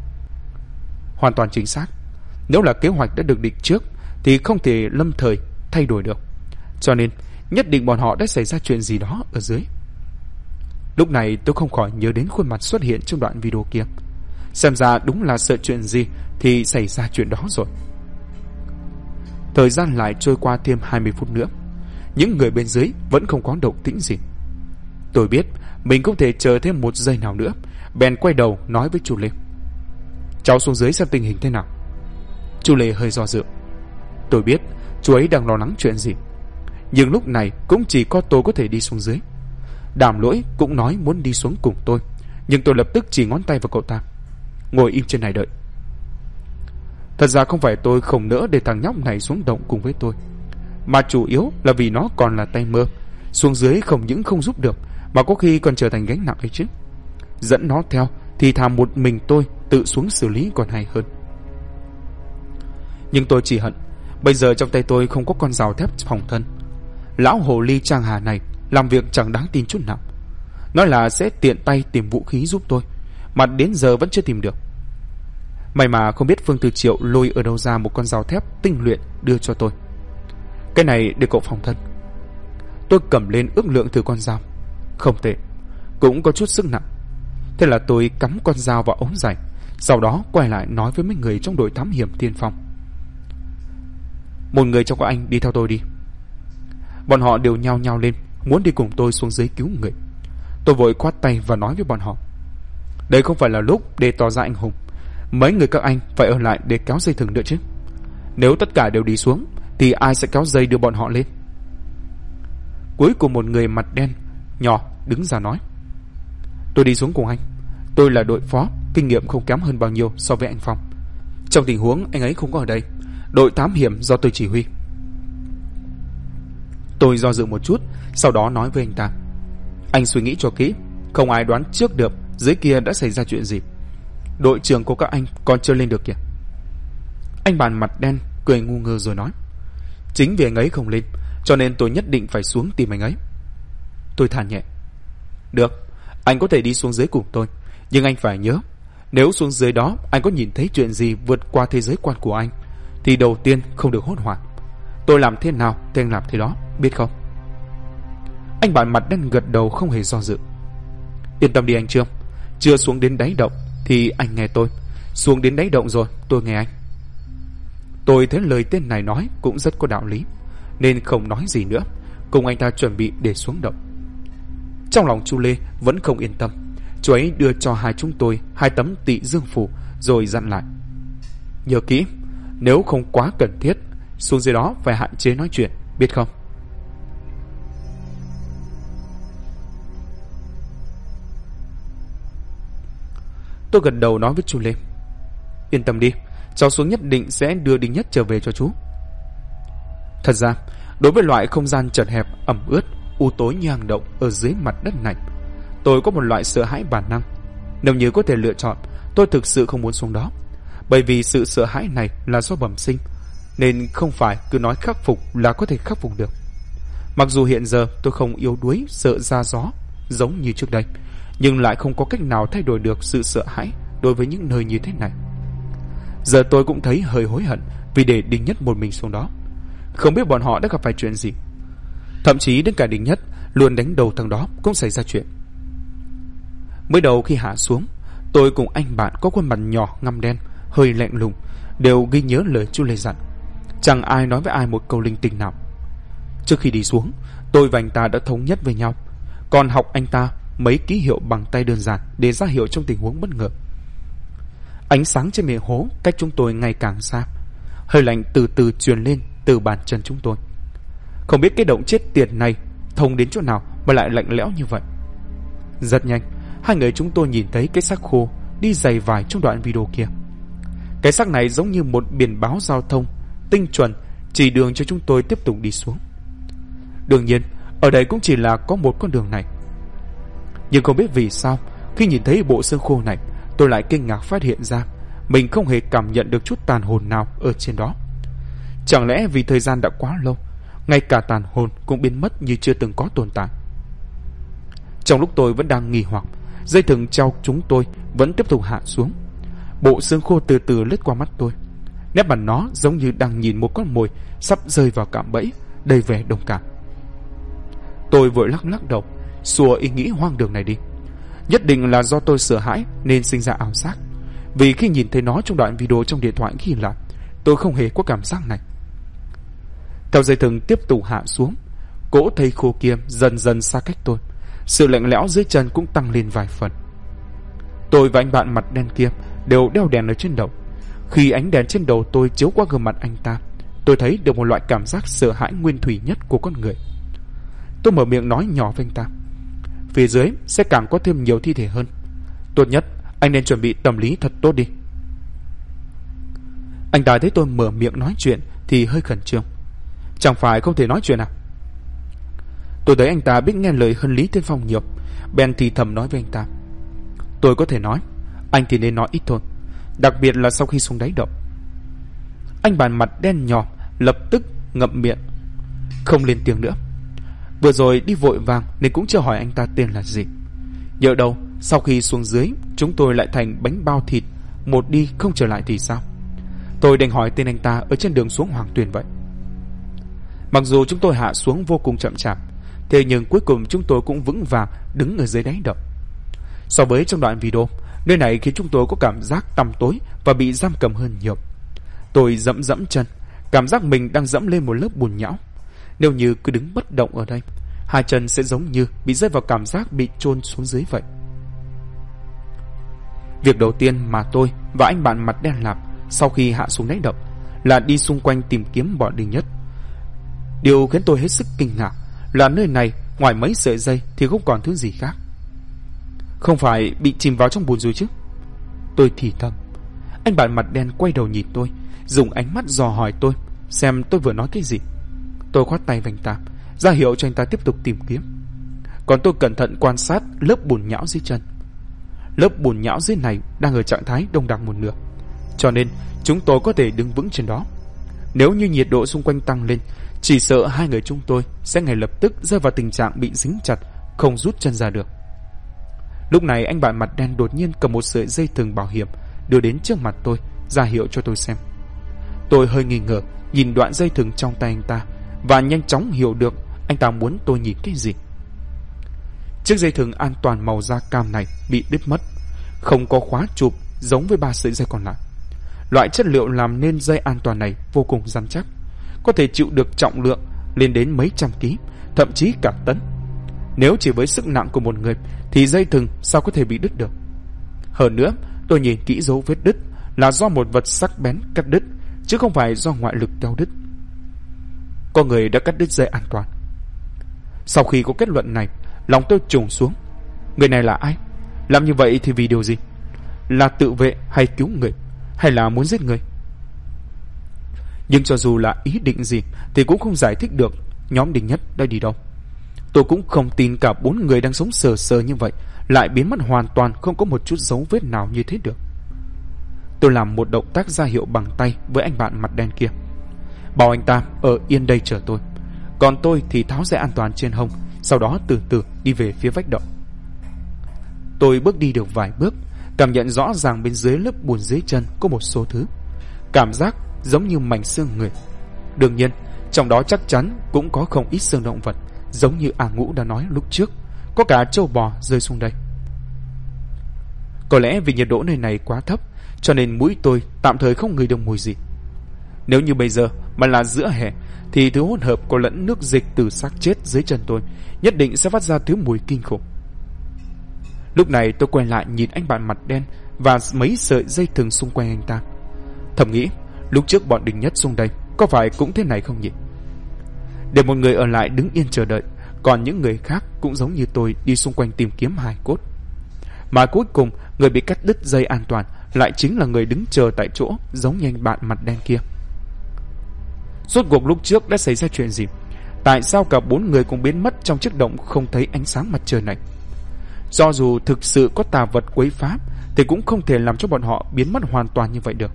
Hoàn toàn chính xác. Nếu là kế hoạch đã được định trước thì không thể lâm thời thay đổi được, cho nên nhất định bọn họ đã xảy ra chuyện gì đó ở dưới. Lúc này tôi không khỏi nhớ đến khuôn mặt xuất hiện trong đoạn video kia. Xem ra đúng là sợ chuyện gì thì xảy ra chuyện đó rồi. Thời gian lại trôi qua thêm 20 phút nữa. Những người bên dưới vẫn không có động tĩnh gì. Tôi biết mình không thể chờ thêm 1 giây nào nữa, bèn quay đầu nói với chú Lê, cháu xuống dưới xem tình hình thế nào. Chú Lê hơi do dự. Tôi biết chú ấy đang lo lắng chuyện gì, nhưng lúc này cũng chỉ có tôi có thể đi xuống dưới. Đàm Lỗi cũng nói muốn đi xuống cùng tôi, nhưng tôi lập tức chỉ ngón tay vào cậu ta. ngồi im trên này đợi. Thật ra không phải tôi không nỡ để thằng nhóc này xuống động cùng với tôi, mà chủ yếu là vì nó còn là tay mơ, xuống dưới không những không giúp được mà có khi còn trở thành gánh nặng ấy chứ. Dẫn nó theo thì thà một mình tôi tự xuống xử lý còn hay hơn. Nhưng tôi chỉ hận bây giờ trong tay tôi không có con rào thép phòng thân. Lão hồ ly Trang Hà này làm việc chẳng đáng tin chút nào. Nói là sẽ tiện tay tìm vũ khí giúp tôi, mà đến giờ vẫn chưa tìm được. May mà không biết Phương Từ Triệu lôi ở đâu ra một con rào thép tinh luyện đưa cho tôi. Cái này để cậu phòng thân. Tôi cầm lên ước lượng thử con dao. Không tệ, cũng có chút sức nặng. Thế là tôi cắm con dao vào ống giày, sau đó quay lại nói với mấy người trong đội thám hiểm tiên phong. Một người trong các anh đi theo tôi đi. Bọn họ đều nhao nhao lên, muốn đi cùng tôi xuống dưới cứu người. Tôi vội quát tay và nói với bọn họ, đây không phải là lúc để tỏ ra anh hùng. Mấy người các anh phải ở lại để kéo dây thừng nữa chứ. Nếu tất cả đều đi xuống thì ai sẽ kéo dây đưa bọn họ lên? Cuối cùng một người mặt đen nhỏ đứng ra nói, tôi đi xuống cùng anh. Tôi là đội phó, kinh nghiệm không kém hơn bao nhiêu so với anh Phong. Trong tình huống anh ấy không có ở đây, đội thám hiểm do tôi chỉ huy. Tôi do dự một chút, sau đó nói với anh ta, anh suy nghĩ cho kỹ, không ai đoán trước được dưới kia đã xảy ra chuyện gì. Đội trưởng của các anh còn chưa lên được kìa. Anh bạn mặt đen cười ngu ngơ rồi nói, chính vì anh ấy không lên cho nên tôi nhất định phải xuống tìm anh ấy. Tôi thản nhẹ, được, anh có thể đi xuống dưới cùng tôi, nhưng anh phải nhớ, nếu xuống dưới đó anh có nhìn thấy chuyện gì vượt qua thế giới quan của anh thì đầu tiên không được hốt hoảng. Tôi làm thế nào thì anh làm thế đó, biết không? Anh bạn mặt đen gật đầu không hề do dự. Yên tâm đi anh Trương, chưa xuống đến đáy động thì anh nghe tôi, xuống đến đáy động rồi tôi nghe anh. Tôi thấy lời tên này nói cũng rất có đạo lý, nên không nói gì nữa, cùng anh ta chuẩn bị để xuống động. Trong lòng Chu Lê vẫn không yên tâm, chú ấy đưa cho hai chúng tôi 2 tấm tị dương phù rồi dặn lại, nhớ kỹ, nếu không quá cần thiết, xuống dưới đó phải hạn chế nói chuyện, biết không? Tôi gật đầu nói với Chu Lê, yên tâm đi, cháu xuống nhất định sẽ đưa Đinh Nhất trở về cho chú. Thật ra, đối với loại không gian chật hẹp, ẩm ướt, u tối như hang động ở dưới mặt đất này, tôi có một loại sợ hãi bản năng. Nếu như có thể lựa chọn, tôi thực sự không muốn xuống đó, bởi vì sự sợ hãi này là do bẩm sinh, nên không phải cứ nói khắc phục là có thể khắc phục được. Mặc dù hiện giờ tôi không yếu đuối sợ ra gió giống như trước đây, nhưng lại không có cách nào thay đổi được sự sợ hãi đối với những nơi như thế này. Giờ tôi cũng thấy hơi hối hận vì để Đinh Nhất một mình xuống đó. Không biết bọn họ đã gặp phải chuyện gì. Thậm chí đến cả Đinh Nhất luôn đánh đầu thằng đó cũng xảy ra chuyện. Mới đầu khi hạ xuống, tôi cùng anh bạn có khuôn mặt nhỏ ngăm đen, hơi lạnh lùng, đều ghi nhớ lời Chu Lê dặn, chẳng ai nói với ai một câu linh tinh nào. Trước khi đi xuống, tôi và anh ta đã thống nhất với nhau, còn học anh ta mấy ký hiệu bằng tay đơn giản để ra hiệu trong tình huống bất ngờ. Ánh sáng trên miệng hố cách chúng tôi ngày càng xa, hơi lạnh từ từ truyền lên từ bàn chân chúng tôi. Không biết cái động chết tiệt này thông đến chỗ nào mà lại lạnh lẽo như vậy. Rất nhanh, hai người chúng tôi nhìn thấy cái xác khô đi giày vải trong đoạn video kia. Cái xác này giống như một biển báo giao thông tinh chuẩn chỉ đường cho chúng tôi tiếp tục đi xuống. Đương nhiên, ở đây cũng chỉ là có một con đường này. Nhưng không biết vì sao, khi nhìn thấy bộ xương khô này, tôi lại kinh ngạc phát hiện ra mình không hề cảm nhận được chút tàn hồn nào ở trên đó. Chẳng lẽ vì thời gian đã quá lâu, ngay cả tàn hồn cũng biến mất như chưa từng có tồn tại? Trong lúc tôi vẫn đang nghi hoặc, dây thừng treo chúng tôi vẫn tiếp tục hạ xuống. Bộ xương khô từ từ lướt qua mắt tôi, nét mặt nó giống như đang nhìn một con mồi sắp rơi vào cạm bẫy, đầy vẻ đồng cảm. Tôi vội lắc lắc đầu, xua ý nghĩ hoang đường này đi. Nhất định là do tôi sợ hãi nên sinh ra ảo giác, vì khi nhìn thấy nó trong đoạn video trong điện thoại ghi lại, tôi không hề có cảm giác này. Theo dây thừng tiếp tục hạ xuống, cỗ thây khô kia dần dần xa cách tôi, sự lạnh lẽo dưới chân cũng tăng lên vài phần. Tôi và anh bạn mặt đen kia đều đeo đèn ở trên đầu. Khi ánh đèn trên đầu tôi chiếu qua gương mặt anh ta, tôi thấy được một loại cảm giác sợ hãi nguyên thủy nhất của con người. Tôi mở miệng nói nhỏ với anh ta, phía dưới sẽ càng có thêm nhiều thi thể hơn. Tốt nhất Anh nên chuẩn bị tâm lý thật tốt đi. Anh ta thấy tôi mở miệng nói chuyện thì hơi khẩn trương. Chẳng phải không thể nói chuyện à? Tôi thấy anh ta biết nghe lời hơn Lý Thiên Phong nhiều, bèn thì thầm nói với anh ta: tôi có thể nói, anh thì nên nói ít thôi, đặc biệt là sau khi xuống đáy động. Anh bạn mặt đen nhòm lập tức ngậm miệng, không lên tiếng nữa. Vừa rồi đi vội vàng nên cũng chưa hỏi anh ta tên là gì. Nhỡ đâu sau khi xuống dưới chúng tôi lại thành bánh bao thịt, một đi không trở lại thì sao? Tôi đành hỏi tên anh ta ở trên đường xuống Hoàng Tuyền vậy. Mặc dù chúng tôi hạ xuống vô cùng chậm chạp, thế nhưng cuối cùng chúng tôi cũng vững vàng đứng ở dưới đáy động. So với trong đoạn video, nơi này khiến chúng tôi có cảm giác tăm tối và bị giam cầm hơn nhiều. Tôi dẫm chân, cảm giác mình đang dẫm lên một lớp bùn nhão. Nếu như cứ đứng bất động ở đây, hai chân sẽ giống như bị rơi vào cảm giác bị chôn xuống dưới vậy. Việc đầu tiên mà tôi và anh bạn mặt đen làm sau khi hạ xuống đáy động là đi xung quanh tìm kiếm bọn Đinh Nhất. Điều khiến tôi hết sức kinh ngạc là nơi này ngoài mấy sợi dây thì không còn thứ gì khác. Không phải bị chìm vào trong bùn rồi chứ? Tôi thì thầm. Anh bạn mặt đen quay đầu nhìn tôi, dùng ánh mắt dò hỏi tôi xem tôi vừa nói cái gì. Tôi khoát tay với anh ta, ra hiệu cho anh ta tiếp tục tìm kiếm. Còn tôi cẩn thận quan sát lớp bùn nhão dưới chân. Lớp bùn nhão dưới này đang ở trạng thái đông đặc một nửa, cho nên chúng tôi có thể đứng vững trên đó. Nếu như nhiệt độ xung quanh tăng lên, chỉ sợ hai người chúng tôi sẽ ngay lập tức rơi vào tình trạng bị dính chặt, không rút chân ra được. Lúc này anh bạn mặt đen đột nhiên cầm một sợi dây thừng bảo hiểm đưa đến trước mặt tôi, ra hiệu cho tôi xem. Tôi hơi nghi ngờ nhìn đoạn dây thừng trong tay anh ta và nhanh chóng hiểu được anh ta muốn tôi nhìn cái gì. Chiếc dây thừng an toàn màu da cam này bị đứt mất, không có khóa chụp giống với 3 sợi dây còn lại. Loại chất liệu làm nên dây an toàn này vô cùng rắn chắc, có thể chịu được trọng lượng lên đến mấy trăm ký, thậm chí cả tấn. Nếu chỉ với sức nặng của một người thì dây thừng sao có thể bị đứt được? Hơn nữa, tôi nhìn kỹ dấu vết đứt là do một vật sắc bén cắt đứt, chứ không phải do ngoại lực kéo đứt. Có người đã cắt đứt dây an toàn. Sau khi có kết luận này, lòng tôi trùng xuống. Người này là ai? Làm như vậy thì vì điều gì? Là tự vệ hay cứu người, hay là muốn giết người? Nhưng cho dù là ý định gì thì cũng không giải thích được nhóm Đinh Nhất đã đi đâu. Tôi cũng không tin cả 4 người đang sống sờ sờ như vậy lại biến mất hoàn toàn, không có một chút dấu vết nào như thế được. Tôi làm một động tác ra hiệu bằng tay với anh bạn mặt đen kia, bảo anh ta ở yên đây chờ tôi. Còn tôi thì tháo dây an toàn trên hông, sau đó từ từ đi về phía vách động. Tôi bước đi được vài bước, cảm nhận rõ ràng bên dưới lớp bùn dưới chân có một số thứ, cảm giác giống như mảnh xương người. Đương nhiên, trong đó chắc chắn cũng có không ít xương động vật, giống như A Ngũ đã nói lúc trước, có cả trâu bò rơi xuống đây. Có lẽ vì nhiệt độ nơi này quá thấp, cho nên mũi tôi tạm thời không ngửi được mùi gì. Nếu như bây giờ mà là giữa hè thì thứ hỗn hợp có lẫn nước dịch từ xác chết dưới chân tôi nhất định sẽ phát ra thứ mùi kinh khủng. Lúc này tôi quay lại nhìn anh bạn mặt đen và mấy sợi dây thừng xung quanh anh ta, thầm nghĩ lúc trước bọn Đinh Nhất xuống đây có phải cũng thế này không nhỉ? Để một người ở lại đứng yên chờ đợi, còn những người khác cũng giống như tôi đi xung quanh tìm kiếm hài cốt. Mà cuối cùng người bị cắt đứt dây an toàn lại chính là người đứng chờ tại chỗ, giống như anh bạn mặt đen kia. Rốt cuộc lúc trước đã xảy ra chuyện gì? Tại sao cả 4 người cùng biến mất trong chiếc động không thấy ánh sáng mặt trời này? Do dù thực sự có tà vật quấy phá thì cũng không thể làm cho bọn họ biến mất hoàn toàn như vậy được.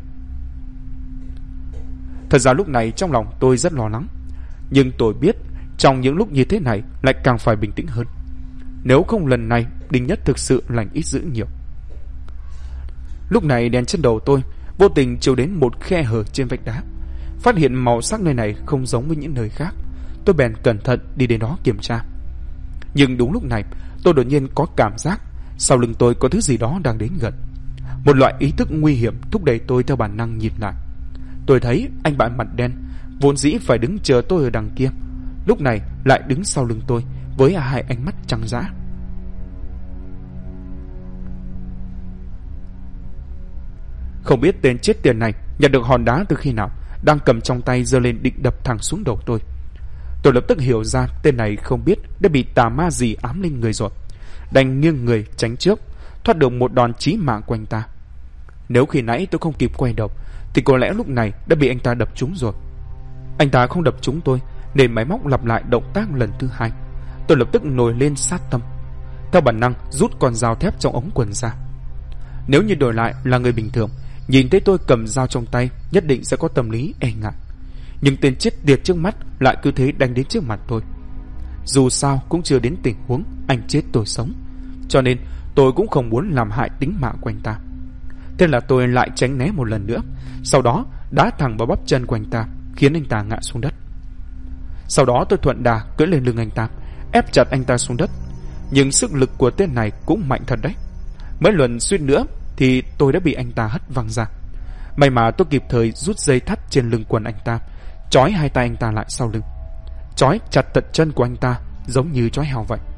Thật ra lúc này trong lòng tôi rất lo lắng, nhưng tôi biết trong những lúc như thế này lại càng phải bình tĩnh hơn. Nếu không lần này Đinh Nhất thực sự lành ít dữ nhiều. Lúc này đèn trên đầu tôi vô tình chiếu đến một khe hở trên vách đá, phát hiện màu sắc nơi này không giống với những nơi khác. Tôi bèn cẩn thận đi đến đó kiểm tra. Nhưng đúng lúc này tôi đột nhiên có cảm giác sau lưng tôi có thứ gì đó đang đến gần. Một loại ý thức nguy hiểm thúc đẩy tôi theo bản năng nhìn lại. Tôi thấy anh bạn mặt đen vốn dĩ phải đứng chờ tôi ở đằng kia, lúc này lại đứng sau lưng tôi với hai ánh mắt trắng dã. Không biết tên chết tiệt này nhận được hòn đá từ khi nào, đang cầm trong tay giơ lên định đập thẳng xuống đầu tôi. Tôi lập tức hiểu ra tên này không biết đã bị tà ma gì ám lên người rồi, đành nghiêng người tránh trước, thoát được một đòn chí mạng của anh ta. Nếu khi nãy tôi không kịp quay đầu thì có lẽ lúc này đã bị anh ta đập trúng rồi. Anh ta không đập trúng tôi nên máy móc lặp lại động tác lần thứ hai. Tôi lập tức nổi lên sát tâm, theo bản năng rút con dao thép trong ống quần ra. Nếu như đổi lại là người bình thường, nhìn thấy tôi cầm dao trong tay nhất định sẽ có tâm lý e ngại. Nhưng tên chết tiệt trước mắt lại cứ thế đánh đến trước mặt tôi. Dù sao cũng chưa đến tình huống anh chết tôi sống, cho nên tôi cũng không muốn làm hại tính mạng của anh ta. Thế là tôi lại tránh né một lần nữa, sau đó đá thẳng vào bắp chân của anh ta, khiến anh ta ngã xuống đất. Sau đó tôi thuận đà cưỡi lên lưng anh ta, ép chặt anh ta xuống đất. Nhưng sức lực của tên này cũng mạnh thật đấy. Mấy lần suýt nữa thì tôi đã bị anh ta hất văng ra. May mà tôi kịp thời rút dây thắt trên lưng quần anh ta, trói hai tay anh ta lại sau lưng, trói chặt tận chân của anh ta giống như trói heo vậy.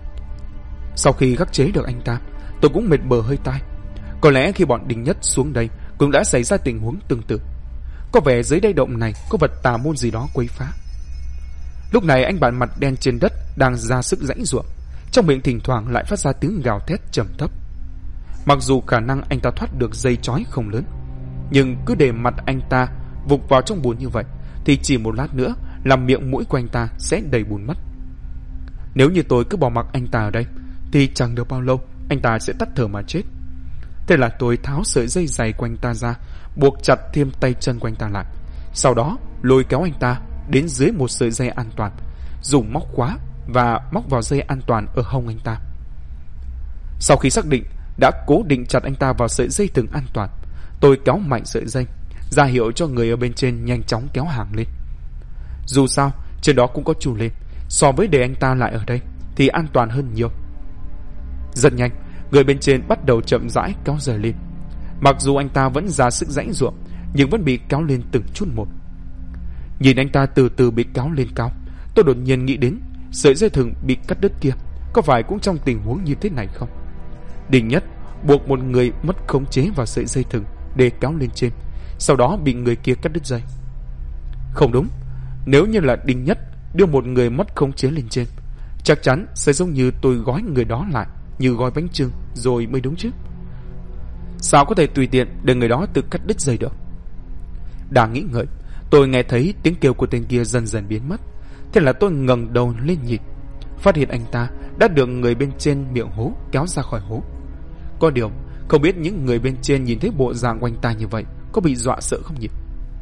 Sau khi khắc chế được anh ta, tôi cũng mệt bờ hơi tai. Có lẽ khi bọn Đinh Nhất xuống đây cũng đã xảy ra tình huống tương tự. Có vẻ dưới đáy động này có vật tà môn gì đó quấy phá. Lúc này anh bạn mặt đen trên đất đang ra sức giãy giụa, trong miệng thỉnh thoảng lại phát ra tiếng gào thét trầm thấp. Mặc dù khả năng anh ta thoát được dây trói không lớn, nhưng cứ để mặt anh ta vụt vào trong bùn như vậy thì chỉ một lát nữa là miệng mũi của anh ta sẽ đầy bùn mất. Nếu như tôi cứ bỏ mặc anh ta ở đây thì chẳng được bao lâu anh ta sẽ tắt thở mà chết. Thế là tôi tháo sợi dây giày của anh ta ra, buộc chặt thêm tay chân của anh ta lại, sau đó lôi kéo anh ta đến dưới một sợi dây an toàn, dùng móc khóa và móc vào dây an toàn ở hông anh ta. Sau khi xác định đã cố định chặt anh ta vào sợi dây thừng an toàn, tôi kéo mạnh sợi dây, ra hiệu cho người ở bên trên nhanh chóng kéo hàng lên. Dù sao trên đó cũng có Chu Lê, so với để anh ta lại ở đây thì an toàn hơn nhiều. Rất nhanh, người bên trên bắt đầu chậm rãi kéo dời lên. Mặc dù anh ta vẫn ra sức giãy giụa, nhưng vẫn bị kéo lên từng chút một. Nhìn anh ta từ từ bị kéo lên cao, tôi đột nhiên nghĩ đến sợi dây thừng bị cắt đứt kia có phải cũng trong tình huống như thế này không? Đinh Nhất buộc một người mất khống chế vào sợi dây thừng để kéo lên trên, sau đó bị người kia cắt đứt dây. Không đúng, nếu như là Đinh Nhất đưa một người mất khống chế lên trên, chắc chắn sẽ giống như tôi gói người đó lại như gói bánh chưng rồi mới đúng chứ. Sao có thể tùy tiện để người đó tự cắt đứt dây được? Đang nghĩ ngợi, tôi nghe thấy tiếng kêu của tên kia dần dần biến mất. Thế là tôi ngẩng đầu lên nhìn, phát hiện anh ta đã được người bên trên miệng hố kéo ra khỏi hố. Có điều không biết những người bên trên nhìn thấy bộ dạng của anh ta như vậy có bị dọa sợ không nhỉ?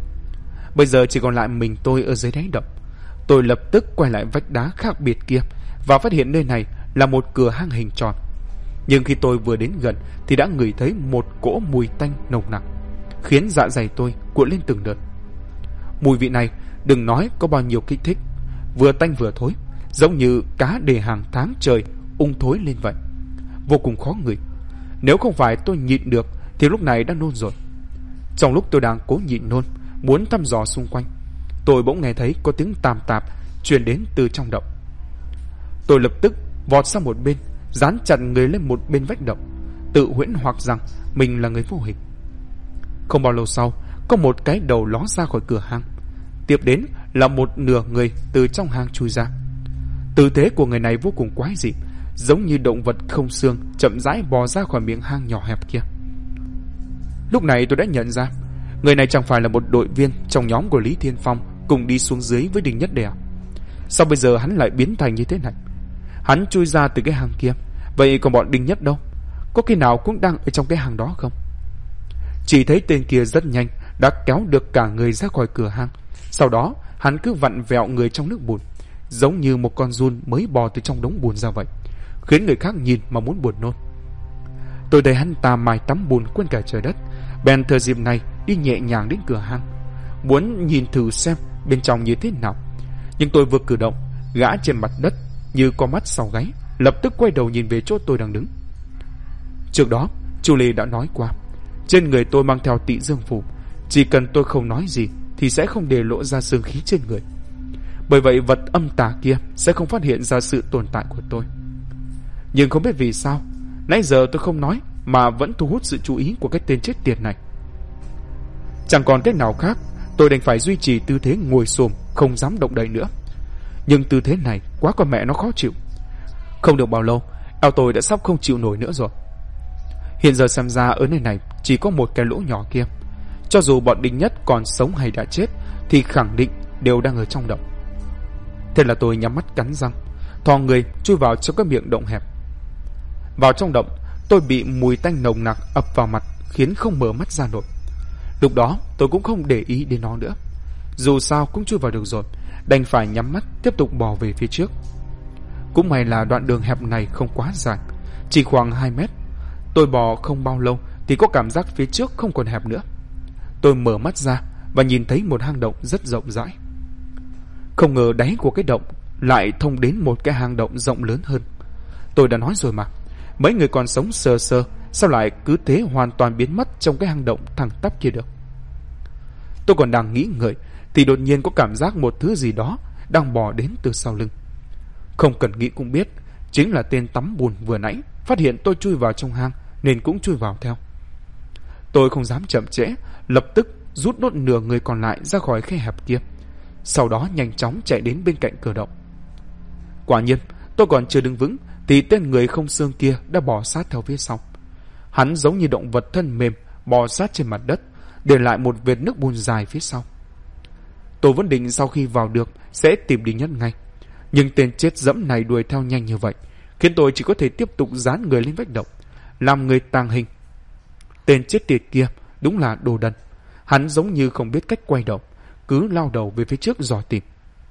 Bây giờ chỉ còn lại mình tôi ở dưới đáy động. Tôi lập tức quay lại vách đá khác biệt kia và phát hiện nơi này là một cửa hang hình tròn. Nhưng khi tôi vừa đến gần thì đã ngửi thấy một cỗ mùi tanh nồng nặc, khiến dạ dày tôi cuộn lên từng đợt. Mùi vị này đừng nói có bao nhiêu kích thích, vừa tanh vừa thối, giống như cá để hàng tháng trời ung thối lên vậy, vô cùng khó ngửi. Nếu không phải tôi nhịn được thì lúc này đã nôn rồi. Trong lúc tôi đang cố nhịn nôn, muốn thăm dò xung quanh, tôi bỗng nghe thấy có tiếng tàm tạp truyền đến từ trong động. Tôi lập tức vọt sang một bên, dán chặt người lên một bên vách động, tự huyễn hoặc rằng mình là người vô hình. Không bao lâu sau, có một cái đầu ló ra khỏi cửa hang, tiếp đến là một nửa người từ trong hang chui ra. Tư thế của người này vô cùng quái dị, giống như động vật không xương chậm rãi bò ra khỏi miệng hang nhỏ hẹp kia. Lúc này tôi đã nhận ra, người này chẳng phải là một đội viên trong nhóm của Lý Thiên Phong cùng đi xuống dưới với Đinh Nhất Đè. Sao bây giờ hắn lại biến thành như thế này? Hắn chui ra từ cái hang kia, vậy còn bọn Đinh Nhất đâu? Có khi nào cũng đang ở trong cái hang đó không? Chỉ thấy tên kia rất nhanh đã kéo được cả người ra khỏi cửa hang. Sau đó hắn cứ vặn vẹo người trong nước bùn, giống như một con giun mới bò từ trong đống bùn ra vậy, khiến người khác nhìn mà muốn buồn nôn. Tôi thấy hắn ta mài tắm bùn quên cả trời đất, bèn thừa dịp này đi nhẹ nhàng đến cửa hang, muốn nhìn thử xem bên trong như thế nào. Nhưng tôi vừa cử động, gã trên mặt đất như có mắt sau gáy lập tức quay đầu nhìn về chỗ tôi đang đứng. Trước đó Chu Lê đã nói qua, trên người tôi mang theo Tị Dương Phù, chỉ cần tôi không nói gì thì sẽ không để lộ ra dương khí trên người. Bởi vậy vật âm tà kia sẽ không phát hiện ra sự tồn tại của tôi. Nhưng không biết vì sao nãy giờ tôi không nói mà vẫn thu hút sự chú ý của cái tên chết tiệt này. Chẳng còn cách nào khác, tôi đành phải duy trì tư thế ngồi xổm, không dám động đậy nữa. Nhưng tư thế này quá con mẹ nó khó chịu. Không được bao lâu, eo tôi đã sắp không chịu nổi nữa rồi. Hiện giờ xem ra ở nơi này chỉ có một cái lỗ nhỏ kia. Cho dù bọn Đinh Nhất còn sống hay đã chết thì khẳng định đều đang ở trong động. Thế là tôi nhắm mắt cắn răng, thò người chui vào trong cái miệng động hẹp. Vào trong động, tôi bị mùi tanh nồng nặc ập vào mặt khiến không mở mắt ra nổi. Lúc đó tôi cũng không để ý đến nó nữa. Dù sao cũng chui vào được rồi, đành phải nhắm mắt tiếp tục bò về phía trước. Cũng may là đoạn đường hẹp này không quá dài, chỉ khoảng 2 mét. Tôi bò không bao lâu thì có cảm giác phía trước không còn hẹp nữa. Tôi mở mắt ra và nhìn thấy một hang động rất rộng rãi. Không ngờ đáy của cái động lại thông đến một cái hang động rộng lớn hơn. Tôi đã nói rồi mà, mấy người còn sống sờ sờ sao lại cứ thế hoàn toàn biến mất trong cái hang động thẳng tắp kia được. Tôi còn đang nghĩ ngợi thì đột nhiên có cảm giác một thứ gì đó đang bò đến từ sau lưng. Không cần nghĩ cũng biết, chính là tên tắm bùn vừa nãy phát hiện tôi chui vào trong hang nên cũng chui vào theo. Tôi không dám chậm trễ, lập tức rút nốt nửa người còn lại ra khỏi khe hẹp kia, sau đó nhanh chóng chạy đến bên cạnh cửa động. Quả nhiên, tôi còn chưa đứng vững thì tên người không xương kia đã bò sát theo phía sau. Hắn giống như động vật thân mềm bò sát trên mặt đất, để lại một vệt nước bùn dài phía sau. Tôi vẫn định sau khi vào được sẽ tìm Đinh Nhất ngay, nhưng tên chết dẫm này đuổi theo nhanh như vậy khiến tôi chỉ có thể tiếp tục dán người lên vách động, làm người tàng hình. Tên chết tiệt kia đúng là đồ đần. Hắn giống như không biết cách quay đầu, cứ lao đầu về phía trước dò tìm.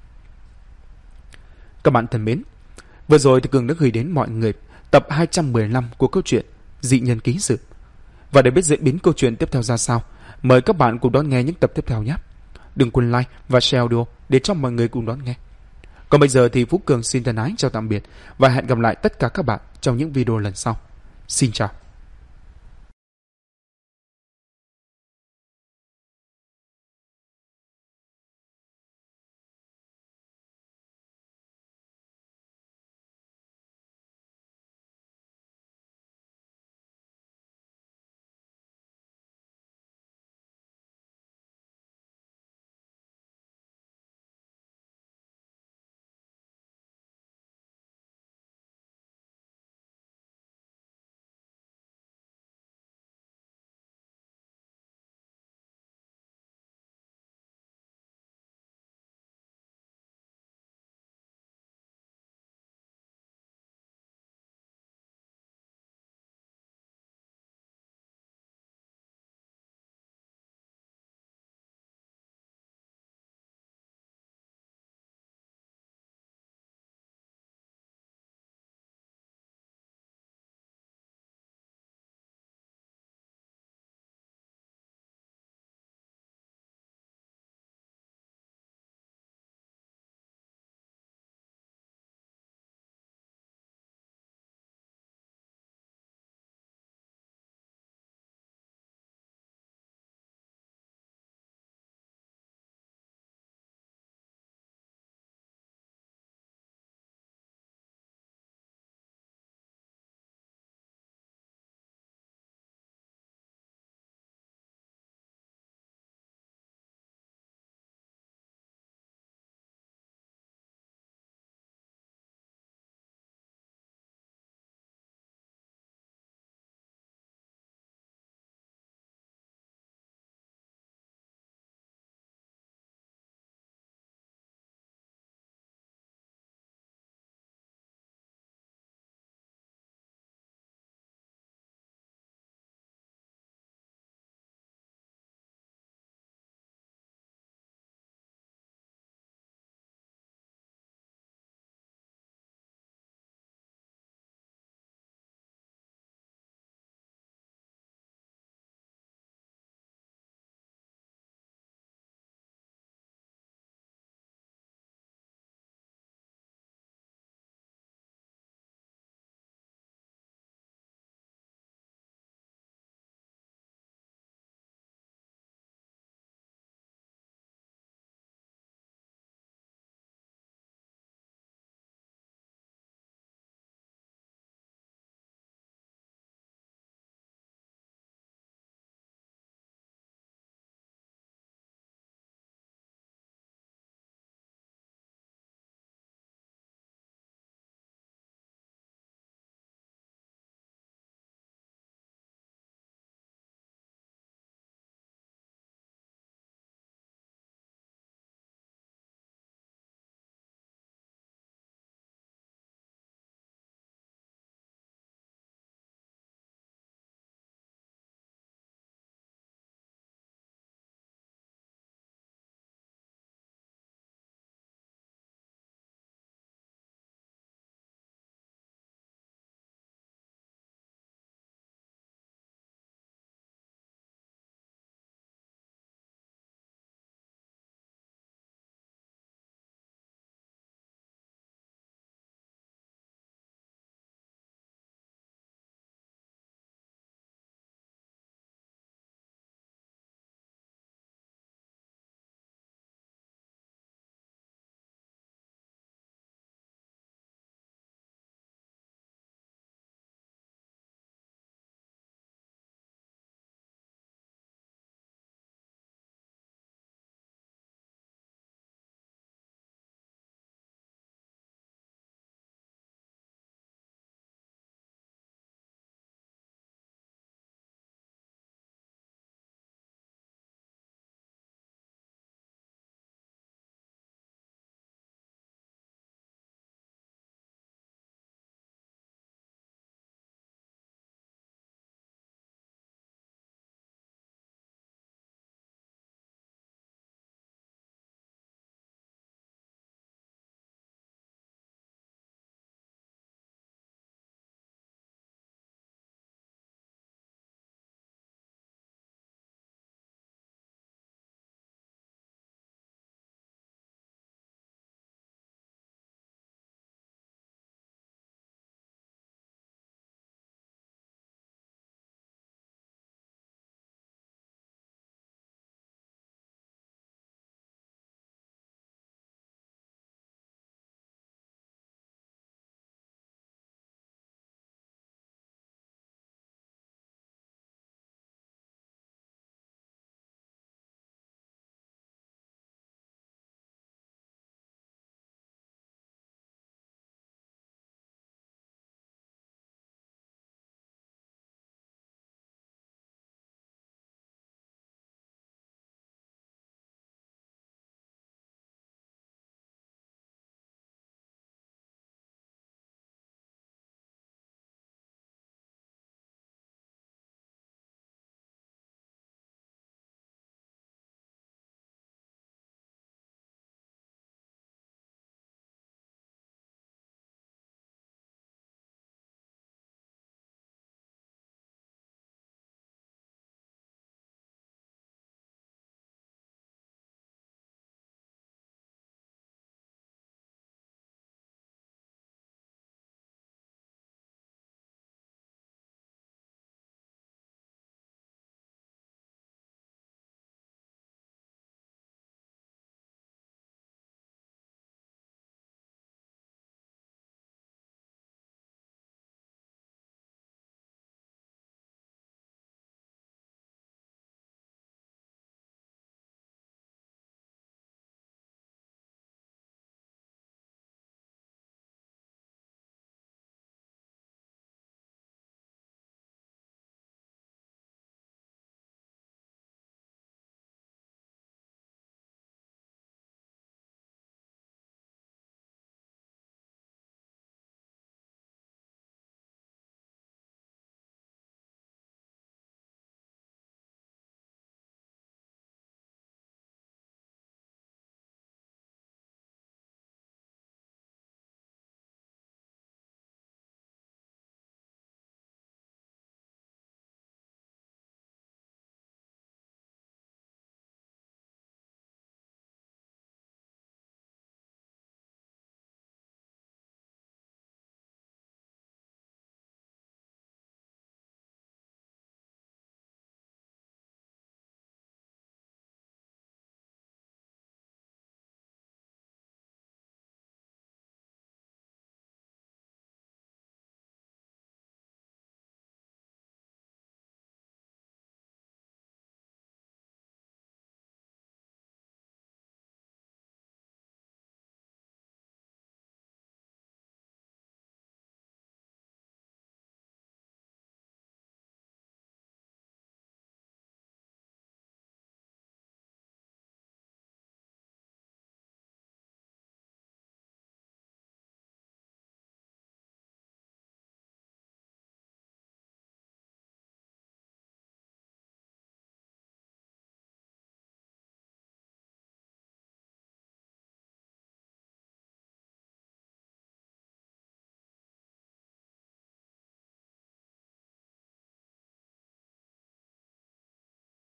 Các bạn thân mến, vừa rồi thì Cường đã gửi đến mọi người tập 215 của câu chuyện Dị Nhân Ký Sự. Và để biết diễn biến câu chuyện tiếp theo ra sao, mời các bạn cùng đón nghe những tập tiếp theo nhé. Đừng quên like và share audio để cho mọi người cùng đón nghe. Còn bây giờ thì Phú Cường xin thân ái chào tạm biệt và hẹn gặp lại tất cả các bạn trong những video lần sau. Xin chào.